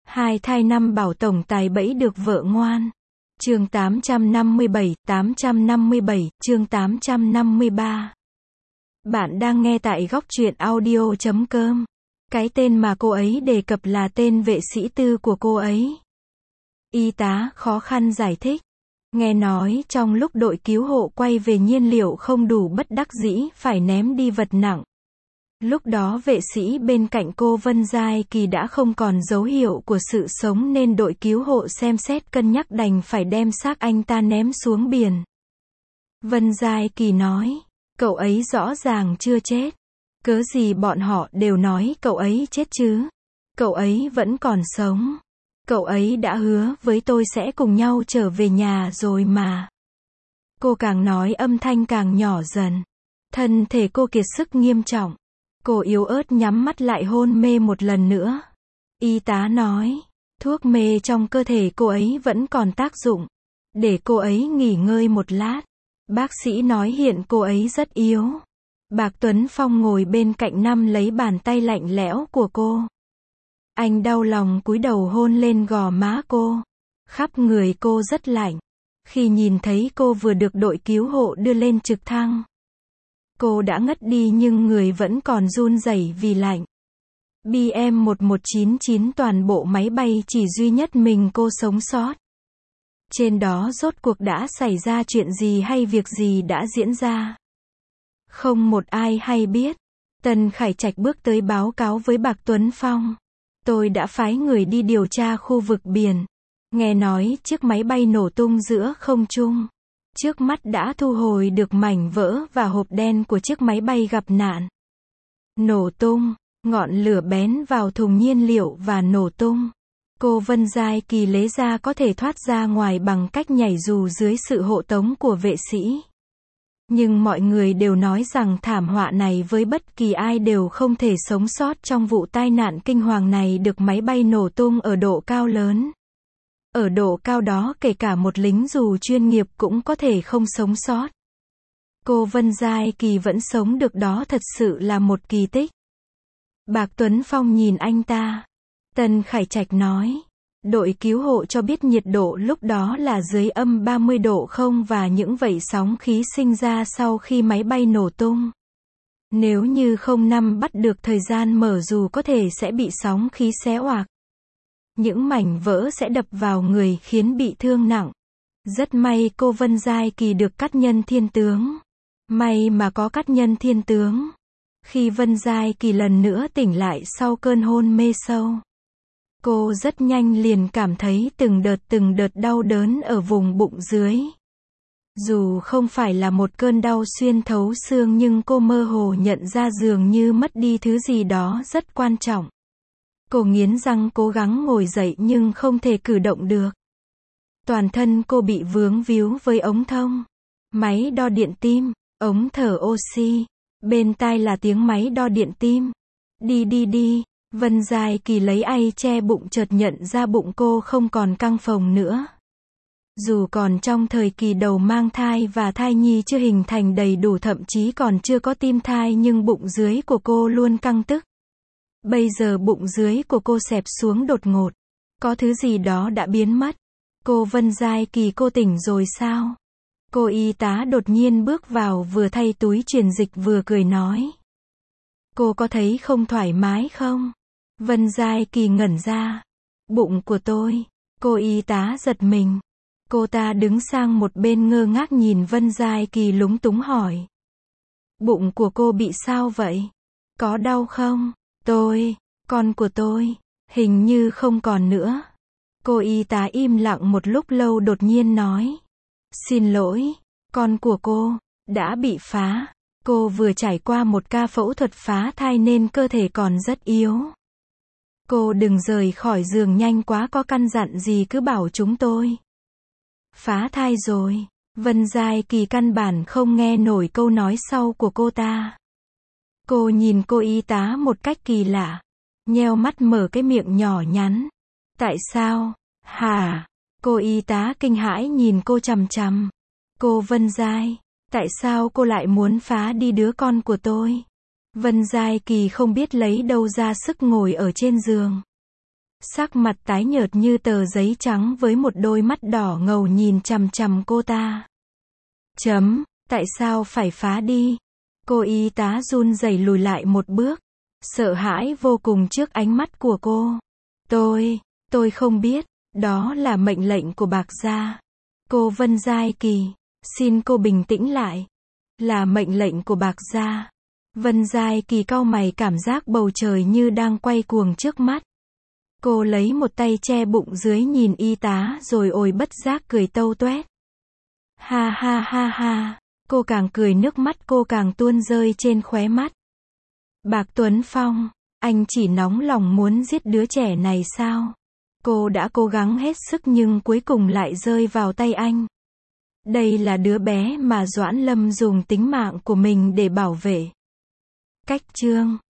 Hai thai năm bảo tổng tài bẫy được vợ ngoan. Chương 857, chương 853. Bạn đang nghe tại góc truyện audio.com. Cái tên mà cô ấy đề cập là tên vệ sĩ tư của cô ấy. Y tá khó khăn giải thích. Nghe nói trong lúc đội cứu hộ quay về nhiên liệu không đủ, bất đắc dĩ phải ném đi vật nặng. Lúc đó vệ sĩ bên cạnh cô Vân Giai Kỳ đã không còn dấu hiệu của sự sống nên đội cứu hộ xem xét cân nhắc đành phải đem xác anh ta ném xuống biển. Vân Giai Kỳ nói, cậu ấy rõ ràng chưa chết. Cớ gì bọn họ đều nói cậu ấy chết chứ? Cậu ấy vẫn còn sống. Cậu ấy đã hứa với tôi sẽ cùng nhau trở về nhà rồi mà. Cô càng nói âm thanh càng nhỏ dần. Thân thể cô kiệt sức nghiêm trọng. Cô yếu ớt nhắm mắt lại hôn mê một lần nữa. Y tá nói, thuốc mê trong cơ thể cô ấy vẫn còn tác dụng. Để cô ấy nghỉ ngơi một lát. Bác sĩ nói hiện cô ấy rất yếu. Bạc Tuấn Phong ngồi bên cạnh nắm lấy bàn tay lạnh lẽo của cô. Anh đau lòng cúi đầu hôn lên gò má cô. Khắp người cô rất lạnh. Khi nhìn thấy cô vừa được đội cứu hộ đưa lên trực thăng, cô đã ngất đi nhưng người vẫn còn run rẩy vì lạnh. BM1199 toàn bộ máy bay chỉ duy nhất mình cô sống sót. Trên đó rốt cuộc đã xảy ra chuyện gì hay việc gì đã diễn ra? Không một ai hay biết. Tần Khải Trạch bước tới báo cáo với Bạc Tuấn Phong. Tôi đã phái người đi điều tra khu vực biển. Nghe nói chiếc máy bay nổ tung giữa không trung. Trước mắt đã thu hồi được mảnh vỡ và hộp đen của chiếc máy bay gặp nạn. Nổ tung, ngọn lửa bén vào thùng nhiên liệu và nổ tung. Cô Vân Giai Kỳ lấy ra có thể thoát ra ngoài bằng cách nhảy dù dưới sự hộ tống của vệ sĩ. Nhưng mọi người đều nói rằng thảm họa này với bất kỳ ai đều không thể sống sót trong vụ tai nạn kinh hoàng này, được máy bay nổ tung ở độ cao lớn. Ở độ cao đó kể cả một lính dù chuyên nghiệp cũng có thể không sống sót. Cô Vân Giai Kỳ vẫn sống được, đó thật sự là một kỳ tích. Bạc Tuấn Phong nhìn anh ta. Tần Khải Trạch nói, đội cứu hộ cho biết nhiệt độ lúc đó là dưới âm 30 độ không và những vẩy sóng khí sinh ra sau khi máy bay nổ tung. Nếu như không nắm bắt được thời gian mở dù có thể sẽ bị sóng khí xé oạc. Những mảnh vỡ sẽ đập vào người khiến bị thương nặng. Rất may cô Vân Giai Kỳ được cắt nhân thiên tướng. May mà có cắt nhân thiên tướng. Khi Vân Giai Kỳ lần nữa tỉnh lại sau cơn hôn mê sâu, cô rất nhanh liền cảm thấy từng đợt đau đớn ở vùng bụng dưới. Dù không phải là một cơn đau xuyên thấu xương nhưng cô mơ hồ nhận ra dường như mất đi thứ gì đó rất quan trọng. Cô nghiến răng cố gắng ngồi dậy nhưng không thể cử động được. Toàn thân cô bị vướng víu với ống thông, máy đo điện tim, ống thở oxy. Bên tai là tiếng máy đo điện tim. Đi. Vân Giai Kỳ lấy ay che bụng, chợt nhận ra bụng cô không còn căng phồng nữa. Dù còn trong thời kỳ đầu mang thai và thai nhi chưa hình thành đầy đủ, thậm chí còn chưa có tim thai, nhưng bụng dưới của cô luôn căng tức. Bây giờ bụng dưới của cô xẹp xuống đột ngột. Có thứ gì đó đã biến mất. Cô Vân Giai Kỳ, cô tỉnh rồi sao? Cô y tá đột nhiên bước vào, vừa thay túi truyền dịch vừa cười nói. Cô có thấy không thoải mái không? Vân Giai Kỳ ngẩn ra. Bụng của tôi. Cô y tá giật mình. Cô ta đứng sang một bên ngơ ngác nhìn Vân Giai Kỳ, lúng túng hỏi. Bụng của cô bị sao vậy? Có đau không? Con của tôi, hình như không còn nữa. Cô y tá im lặng một lúc lâu đột nhiên nói. Xin lỗi, con của cô đã bị phá. Cô vừa trải qua một ca phẫu thuật phá thai nên cơ thể còn rất yếu. Cô đừng rời khỏi giường nhanh quá, có căn dặn gì cứ bảo chúng tôi. Phá thai rồi. Vân Giai Kỳ căn bản không nghe nổi câu nói sau của cô ta. Cô nhìn cô y tá một cách kỳ lạ. Nheo mắt mở cái miệng nhỏ nhắn. Tại sao? Hả? Cô y tá kinh hãi nhìn cô chằm chằm. Cô Vân Giai, tại sao cô lại muốn phá đi đứa con của tôi? Vân Giai Kỳ không biết lấy đâu ra sức ngồi ở trên giường. Sắc mặt tái nhợt như tờ giấy trắng với một đôi mắt đỏ ngầu nhìn chằm chằm cô ta. Tại sao phải phá đi? Cô y tá run rẩy lùi lại một bước, sợ hãi vô cùng trước ánh mắt của cô. Tôi không biết, đó là mệnh lệnh của Bạc gia. Cô Vân Giai Kỳ, xin cô bình tĩnh lại. Là mệnh lệnh của Bạc gia. Vân Giai Kỳ cau mày, cảm giác bầu trời như đang quay cuồng trước mắt. Cô lấy một tay che bụng dưới nhìn y tá rồi ôi bất giác cười tâu toét. Ha ha ha ha, cô càng cười nước mắt cô càng tuôn rơi trên khóe mắt. Bạc Tuấn Phong, anh chỉ nóng lòng muốn giết đứa trẻ này sao? Cô đã cố gắng hết sức nhưng cuối cùng lại rơi vào tay anh. Đây là đứa bé mà Doãn Lâm dùng tính mạng của mình để bảo vệ. Cách chương